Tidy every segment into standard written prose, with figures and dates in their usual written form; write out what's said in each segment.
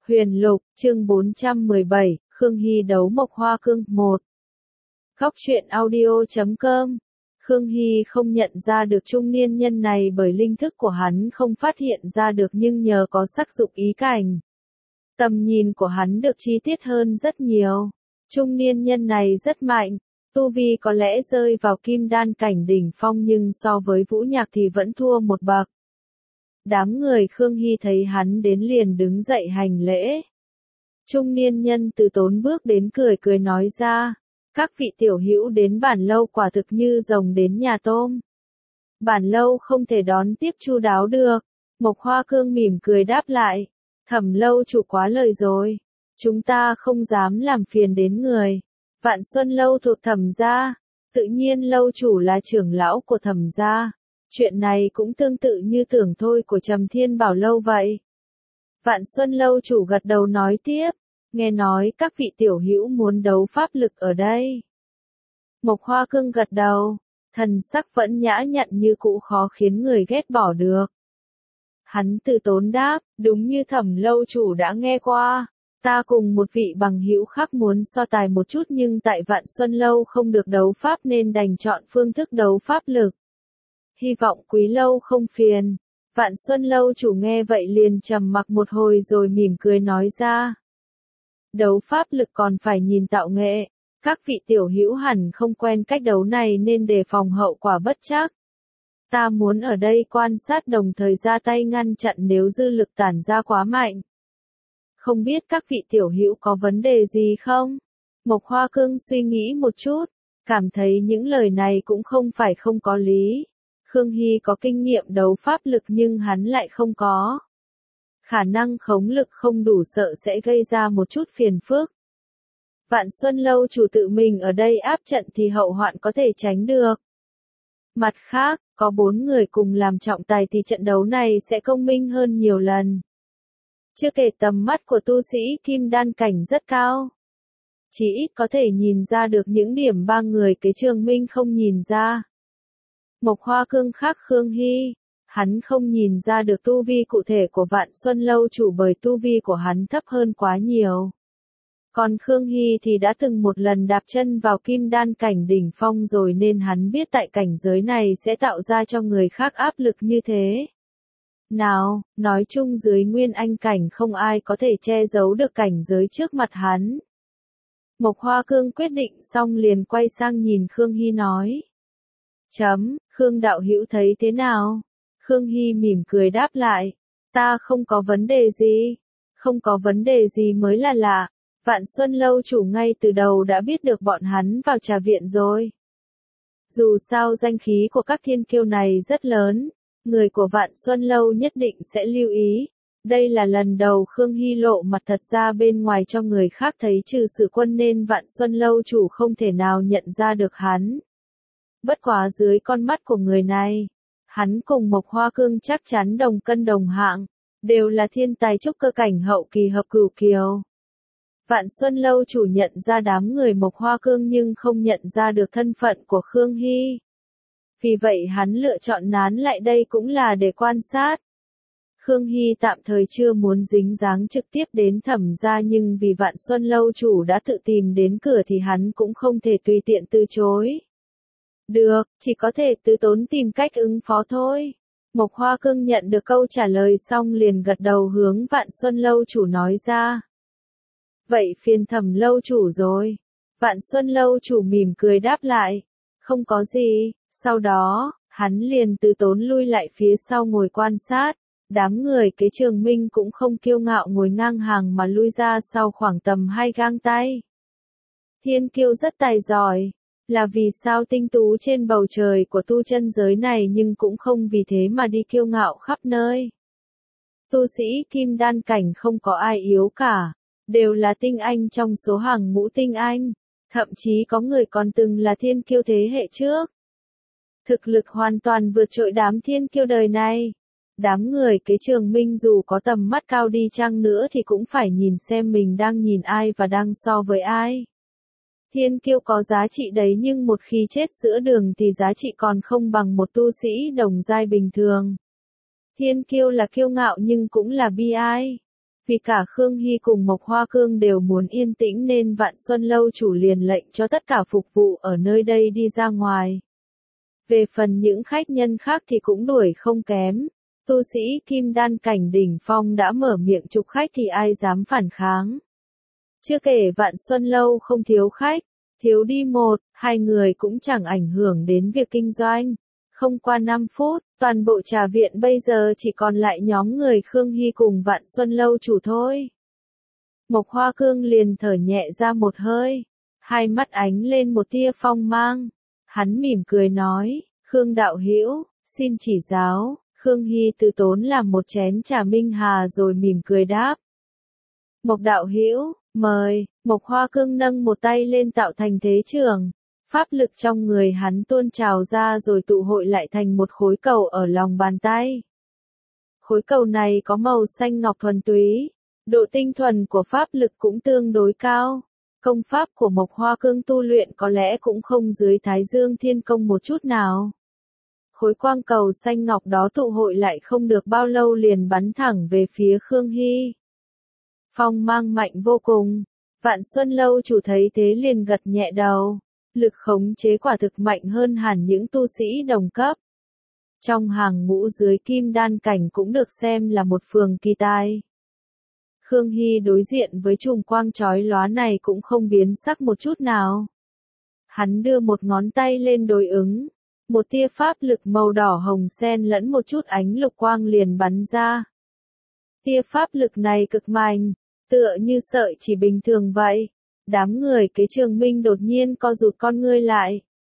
Huyền Lục, chương 417, Khương Hy đấu Mộc Hoa Cương 1. Góc truyện audio.com. Khương Hy không nhận ra được trung niên nhân này bởi linh thức của hắn không phát hiện ra được, nhưng nhờ có sắc dụng ý cảnh, tầm nhìn của hắn được chi tiết hơn rất nhiều. Trung niên nhân này rất mạnh, tu vi có lẽ rơi vào kim đan cảnh đỉnh phong, nhưng so với Vũ Nhạc thì vẫn thua một bậc. Đám người Khương Hy thấy hắn đến liền đứng dậy hành lễ. Trung niên nhân từ tốn bước đến cười cười nói ra, các vị tiểu hữu đến bản lâu quả thực như rồng đến nhà tôm. Bản lâu không thể đón tiếp chu đáo được. Mộc Hoa Cương mỉm cười đáp lại, Thẩm lâu chủ quá lời rồi, chúng ta không dám làm phiền đến người. Vạn Xuân lâu thuộc Thẩm gia, tự nhiên lâu chủ là trưởng lão của Thẩm gia. Chuyện này cũng tương tự như tưởng thôi của Trầm Thiên Bảo lâu vậy. Vạn Xuân lâu chủ gật đầu nói tiếp, nghe nói các vị tiểu hữu muốn đấu pháp lực ở đây. Mộc Hoa Cương gật đầu, thần sắc vẫn nhã nhặn như cũ, khó khiến người ghét bỏ được. Hắn từ tốn đáp, đúng như Thẩm lâu chủ đã nghe qua, ta cùng một vị bằng hữu khác muốn so tài một chút, nhưng tại Vạn Xuân lâu không được đấu pháp nên đành chọn phương thức đấu pháp lực. Hy vọng quý lâu không phiền. Vạn Xuân lâu chủ nghe vậy liền trầm mặc một hồi rồi mỉm cười nói ra, đấu pháp lực còn phải nhìn tạo nghệ, các vị tiểu hữu hẳn không quen cách đấu này nên đề phòng hậu quả bất trắc. Ta muốn ở đây quan sát đồng thời ra tay ngăn chặn nếu dư lực tản ra quá mạnh. Không biết các vị tiểu hữu có vấn đề gì không? Mộc Hoa Cương suy nghĩ một chút, cảm thấy những lời này cũng không phải không có lý. Khương Hy có kinh nghiệm đấu pháp lực nhưng hắn lại không có. Khả năng khống lực không đủ, sợ sẽ gây ra một chút phiền phức. Vạn Xuân lâu chủ tự mình ở đây áp trận thì hậu hoạn có thể tránh được. Mặt khác, có 4 người cùng làm trọng tài thì trận đấu này sẽ công minh hơn nhiều lần. Chưa kể tầm mắt của tu sĩ kim đan cảnh rất cao. Chỉ ít có thể nhìn ra được những điểm 3 người kế Trường Minh không nhìn ra. Mộc Hoa Cương khác Khương Hy, hắn không nhìn ra được tu vi cụ thể của Vạn Xuân lâu chủ bởi tu vi của hắn thấp hơn quá nhiều. Còn Khương Hy thì đã từng một lần đạp chân vào kim đan cảnh đỉnh phong rồi nên hắn biết tại cảnh giới này sẽ tạo ra cho người khác áp lực như thế. Nào, nói chung dưới nguyên anh cảnh không ai có thể che giấu được cảnh giới trước mặt hắn. Mộc Hoa Cương quyết định xong liền quay sang nhìn Khương Hy nói. Khương đạo hữu thấy thế nào? Khương Hy mỉm cười đáp lại, ta không có vấn đề gì. Không có vấn đề gì mới là lạ. Vạn Xuân lâu chủ ngay từ đầu đã biết được bọn hắn vào trà viện rồi. Dù sao danh khí của các thiên kiêu này rất lớn, người của Vạn Xuân lâu nhất định sẽ lưu ý. Đây là lần đầu Khương Hy lộ mặt thật ra bên ngoài cho người khác thấy trừ Sử Quân nên Vạn Xuân lâu chủ không thể nào nhận ra được hắn. Bất quá dưới con mắt của người này, hắn cùng Mộc Hoa Cương chắc chắn đồng cân đồng hạng, đều là thiên tài trúc cơ cảnh hậu kỳ hợp cửu kiều. Vạn Xuân lâu chủ nhận ra đám người Mộc Hoa Cương nhưng không nhận ra được thân phận của Khương Hy. Vì vậy hắn lựa chọn nán lại đây cũng là để quan sát. Khương Hy tạm thời chưa muốn dính dáng trực tiếp đến Thẩm gia, nhưng vì Vạn Xuân lâu chủ đã tự tìm đến cửa thì hắn cũng không thể tùy tiện từ chối. Được, chỉ có thể từ tốn tìm cách ứng phó thôi. Mộc Hoa Cương nhận được câu trả lời xong liền gật đầu hướng Vạn Xuân lâu chủ nói ra. Vậy phiền Thẩm lâu chủ rồi. Vạn Xuân lâu chủ mỉm cười đáp lại, không có gì. Sau đó, hắn liền từ tốn lui lại phía sau ngồi quan sát. Đám người kế Trường Minh cũng không kiêu ngạo ngồi ngang hàng mà lui ra sau khoảng tầm 2 gang tay. Thiên kiêu rất tài giỏi. Là vì sao tinh tú trên bầu trời của tu chân giới này, nhưng cũng không vì thế mà đi kiêu ngạo khắp nơi. Tu sĩ kim đan cảnh không có ai yếu cả, đều là tinh anh trong số hàng ngũ tinh anh, thậm chí có người còn từng là thiên kiêu thế hệ trước. Thực lực hoàn toàn vượt trội đám thiên kiêu đời này. Đám người kế Trường Minh dù có tầm mắt cao đi chăng nữa thì cũng phải nhìn xem mình đang nhìn ai và đang so với ai. Thiên kiêu có giá trị đấy, nhưng một khi chết giữa đường thì giá trị còn không bằng một tu sĩ đồng giai bình thường. Thiên kiêu là kiêu ngạo nhưng cũng là bi ai. Vì cả Khương Hy cùng Mộc Hoa Cương đều muốn yên tĩnh nên Vạn Xuân Lâu chủ liền lệnh cho tất cả phục vụ ở nơi đây đi ra ngoài. Về phần những khách nhân khác thì cũng đuổi không kém. Tu sĩ kim đan cảnh đỉnh phong đã mở miệng chụp khách thì ai dám phản kháng. Chưa kể Vạn Xuân Lâu không thiếu khách, thiếu đi một, hai người cũng chẳng ảnh hưởng đến việc kinh doanh. Không qua 5 phút, toàn bộ trà viện bây giờ chỉ còn lại nhóm người Khương Hy cùng Vạn Xuân Lâu chủ thôi. Mộc Hoa Cương liền thở nhẹ ra một hơi, hai mắt ánh lên một tia phong mang. Hắn mỉm cười nói, Khương đạo hữu, xin chỉ giáo. Khương Hy từ tốn làm một chén trà minh hà rồi mỉm cười đáp. Mộc đạo hữu, mời. Mộc Hoa Cương nâng một tay lên tạo thành thế trường. Pháp lực trong người hắn tuôn trào ra rồi tụ hội lại thành một khối cầu ở lòng bàn tay. Khối cầu này có màu xanh ngọc thuần túy, độ tinh thuần của pháp lực cũng tương đối cao. Công pháp của Mộc Hoa Cương tu luyện có lẽ cũng không dưới Thái Dương Thiên Công một chút nào. Khối quang cầu xanh ngọc đó tụ hội lại không được bao lâu liền bắn thẳng về phía Khương Hy. Phong mang mạnh vô cùng. Vạn Xuân Lâu chủ thấy thế liền gật nhẹ đầu. Lực khống chế quả thực mạnh hơn hẳn những tu sĩ đồng cấp. Trong hàng ngũ dưới kim đan cảnh cũng được xem là một phường kỳ tài. Khương Hy đối diện với chùm quang chói lóa này cũng không biến sắc một chút nào. Hắn đưa một ngón tay lên đối ứng. Một tia pháp lực màu đỏ hồng xen lẫn một chút ánh lục quang liền bắn ra. Tia pháp lực này cực mạnh, tựa như sợi chỉ bình thường vậy. Đám người kế Trường Minh đột nhiên co rụt con ngươi lại.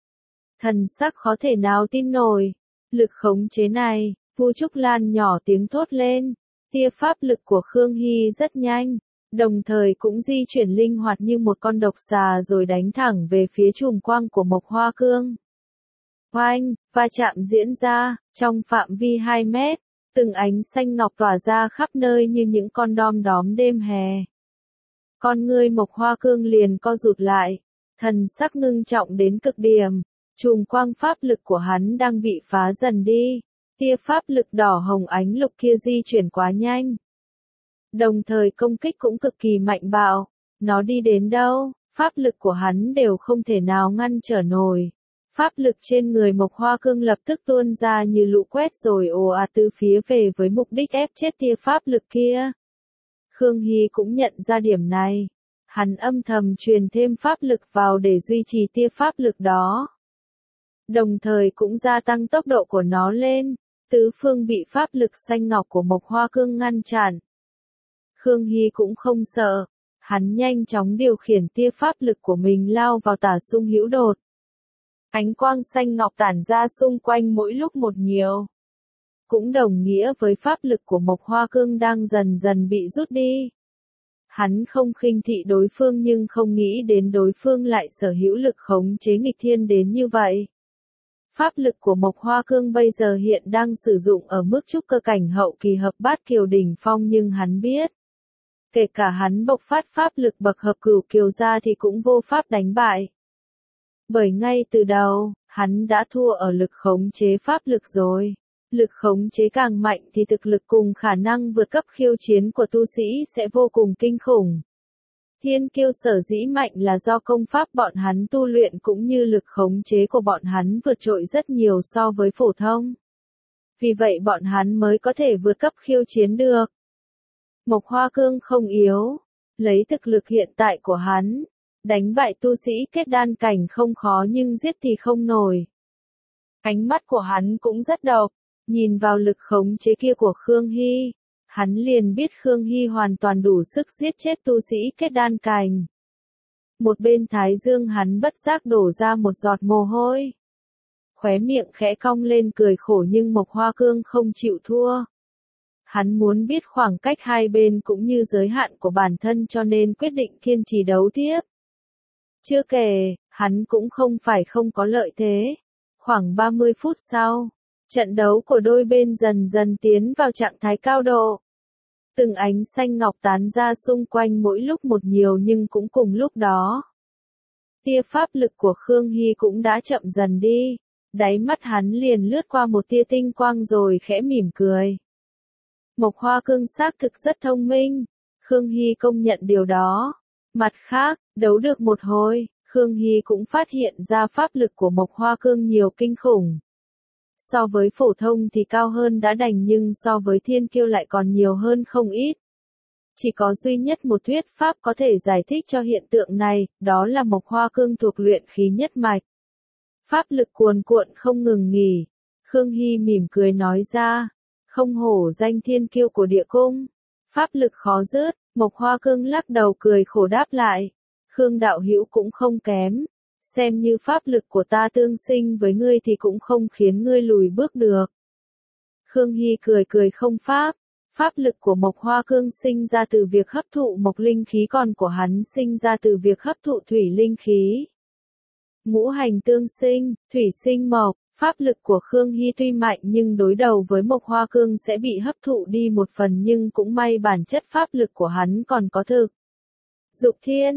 Thần sắc khó thể nào tin nổi. Lực khống chế này, Vu Trúc Lan nhỏ tiếng thốt lên. Tia pháp lực của Khương Hy rất nhanh, đồng thời cũng di chuyển linh hoạt như một con độc xà rồi đánh thẳng về phía chùm quang của Mộc Hoa Cương. Oanh, va chạm diễn ra, trong phạm vi 2 mét, từng ánh xanh ngọc tỏa ra khắp nơi như những con đom đóm đêm hè. Con ngươi Mộc Hoa Cương liền co rụt lại, thần sắc ngưng trọng đến cực điểm, chùm quang pháp lực của hắn đang bị phá dần đi, tia pháp lực đỏ hồng ánh lục kia di chuyển quá nhanh. Đồng thời công kích cũng cực kỳ mạnh bạo, nó đi đến đâu, pháp lực của hắn đều không thể nào ngăn trở nổi. Pháp lực trên người Mộc Hoa Cương lập tức tuôn ra như lũ quét rồi ồ ạt tứ phía về với mục đích ép chết tia pháp lực kia. Khương Hy cũng nhận ra điểm này. Hắn âm thầm truyền thêm pháp lực vào để duy trì tia pháp lực đó. Đồng thời cũng gia tăng tốc độ của nó lên. Tứ phương bị pháp lực xanh ngọc của Mộc Hoa Cương ngăn chặn. Khương Hy cũng không sợ. Hắn nhanh chóng điều khiển tia pháp lực của mình lao vào tả xung hữu đột. Ánh quang xanh ngọc tản ra xung quanh mỗi lúc một nhiều. Cũng đồng nghĩa với pháp lực của Mộc Hoa Cương đang dần dần bị rút đi. Hắn không khinh thị đối phương nhưng không nghĩ đến đối phương lại sở hữu lực khống chế nghịch thiên đến như vậy. Pháp lực của Mộc Hoa Cương bây giờ hiện đang sử dụng ở mức trúc cơ cảnh hậu kỳ hợp bát kiều đỉnh phong nhưng hắn biết. Kể cả hắn bộc phát pháp lực bậc hợp cửu kiều ra thì cũng vô pháp đánh bại. Bởi ngay từ đầu, hắn đã thua ở lực khống chế pháp lực rồi. Lực khống chế càng mạnh thì thực lực cùng khả năng vượt cấp khiêu chiến của tu sĩ sẽ vô cùng kinh khủng. Thiên kiêu sở dĩ mạnh là do công pháp bọn hắn tu luyện cũng như lực khống chế của bọn hắn vượt trội rất nhiều so với phổ thông. Vì vậy bọn hắn mới có thể vượt cấp khiêu chiến được. Mộc Hoa Cương không yếu, lấy thực lực hiện tại của hắn, đánh bại tu sĩ kết đan cảnh không khó nhưng giết thì không nổi. Ánh mắt của hắn cũng rất độc, nhìn vào lực khống chế kia của Khương Hy, hắn liền biết Khương Hy hoàn toàn đủ sức giết chết tu sĩ kết đan cảnh. Một bên thái dương hắn bất giác đổ ra một giọt mồ hôi. Khóe miệng khẽ cong lên cười khổ nhưng Mộc Hoa Cương không chịu thua. Hắn muốn biết khoảng cách hai bên cũng như giới hạn của bản thân cho nên quyết định kiên trì đấu tiếp. Chưa kể, hắn cũng không phải không có lợi thế. Khoảng 30 phút sau, trận đấu của đôi bên dần dần tiến vào trạng thái cao độ. Từng ánh xanh ngọc tán ra xung quanh mỗi lúc một nhiều nhưng cũng cùng lúc đó. Tia pháp lực của Khương Hy cũng đã chậm dần đi. Đáy mắt hắn liền lướt qua một tia tinh quang rồi khẽ mỉm cười. Mộc Hoa Cương xác thực rất thông minh, Khương Hy công nhận điều đó. Mặt khác, đấu được một hồi, Khương Hy cũng phát hiện ra pháp lực của Mộc Hoa Cương nhiều kinh khủng. So với phổ thông thì cao hơn đã đành nhưng so với thiên kiêu lại còn nhiều hơn không ít. Chỉ có duy nhất một thuyết pháp có thể giải thích cho hiện tượng này, đó là Mộc Hoa Cương thuộc luyện khí nhất mạch. Pháp lực cuồn cuộn không ngừng nghỉ. Khương Hy mỉm cười nói ra, không hổ danh thiên kiêu của địa cung. Pháp lực khó dứt, Mộc Hoa Cương lắc đầu cười khổ đáp lại. Khương đạo hữu cũng không kém. Xem như pháp lực của ta tương sinh với ngươi thì cũng không khiến ngươi lùi bước được. Khương Hy cười cười không pháp. Pháp lực của Mộc Hoa Cương sinh ra từ việc hấp thụ mộc linh khí còn của hắn sinh ra từ việc hấp thụ thủy linh khí. Ngũ hành tương sinh, thủy sinh mộc, pháp lực của Khương Hy tuy mạnh nhưng đối đầu với Mộc Hoa Cương sẽ bị hấp thụ đi một phần nhưng cũng may bản chất pháp lực của hắn còn có thực. Dục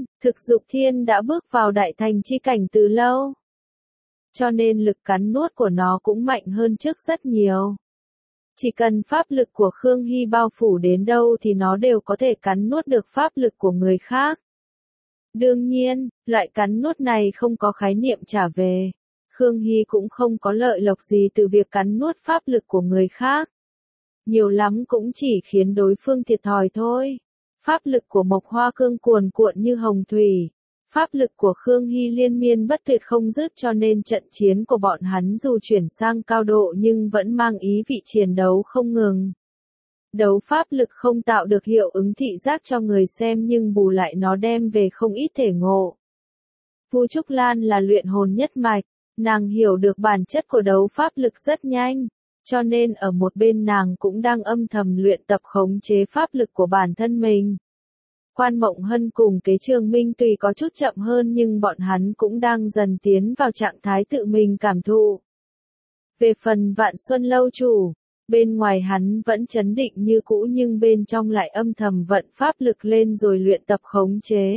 thiên đã bước vào đại thành chi cảnh từ lâu. Cho nên lực cắn nuốt của nó cũng mạnh hơn trước rất nhiều. Chỉ cần pháp lực của Khương Hy bao phủ đến đâu thì nó đều có thể cắn nuốt được pháp lực của người khác. Đương nhiên, loại cắn nuốt này không có khái niệm trả về. Khương Hy cũng không có lợi lộc gì từ việc cắn nuốt pháp lực của người khác. Nhiều lắm cũng chỉ khiến đối phương thiệt thòi thôi. Pháp lực của Mộc Hoa Cương cuồn cuộn như hồng thủy. Pháp lực của Khương Hy liên miên bất tuyệt không dứt cho nên trận chiến của bọn hắn dù chuyển sang cao độ nhưng vẫn mang ý vị chiến đấu không ngừng. Đấu pháp lực không tạo được hiệu ứng thị giác cho người xem nhưng bù lại nó đem về không ít thể ngộ. Vu Trúc Lan là luyện hồn nhất mạch, nàng hiểu được bản chất của đấu pháp lực rất nhanh, cho nên ở một bên nàng cũng đang âm thầm luyện tập khống chế pháp lực của bản thân mình. Quan Mộng Hân cùng Kế Trường Minh tuy có chút chậm hơn nhưng bọn hắn cũng đang dần tiến vào trạng thái tự mình cảm thụ. Về phần Vạn Xuân Lâu chủ, bên ngoài hắn vẫn trấn định như cũ nhưng bên trong lại âm thầm vận pháp lực lên rồi luyện tập khống chế.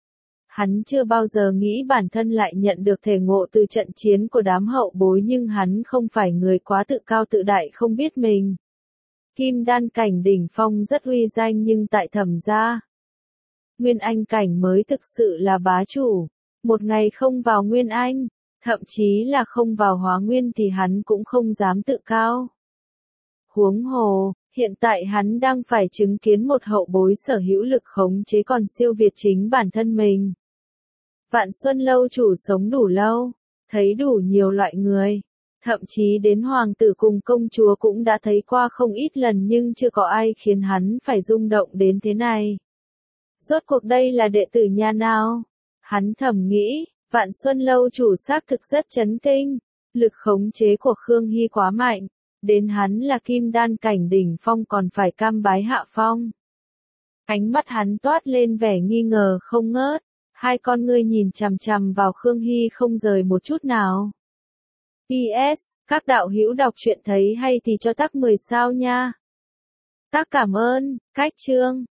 Hắn chưa bao giờ nghĩ bản thân lại nhận được thể ngộ từ trận chiến của đám hậu bối nhưng hắn không phải người quá tự cao tự đại không biết mình. Kim đan cảnh đỉnh phong rất uy danh nhưng tại Thẩm gia, Nguyên Anh cảnh mới thực sự là bá chủ. Một ngày không vào Nguyên Anh, thậm chí là không vào Hóa Nguyên thì hắn cũng không dám tự cao. Huống hồ, hiện tại hắn đang phải chứng kiến một hậu bối sở hữu lực khống chế còn siêu việt chính bản thân mình. Vạn Xuân Lâu chủ sống đủ lâu, thấy đủ nhiều loại người, thậm chí đến hoàng tử cùng công chúa cũng đã thấy qua không ít lần nhưng chưa có ai khiến hắn phải rung động đến thế này. Rốt cuộc đây là đệ tử nhà nào? Hắn thầm nghĩ, Vạn Xuân Lâu chủ xác thực rất chấn kinh, lực khống chế của Khương Hy quá mạnh, đến hắn là kim đan cảnh đỉnh phong còn phải cam bái hạ phong. Ánh mắt hắn toát lên vẻ nghi ngờ không ngớt, hai con ngươi nhìn chằm chằm vào Khương Hy không rời một chút nào. PS, các đạo hữu đọc truyện thấy hay thì cho tắc 10 sao nha. Tắc cảm ơn, cách chương.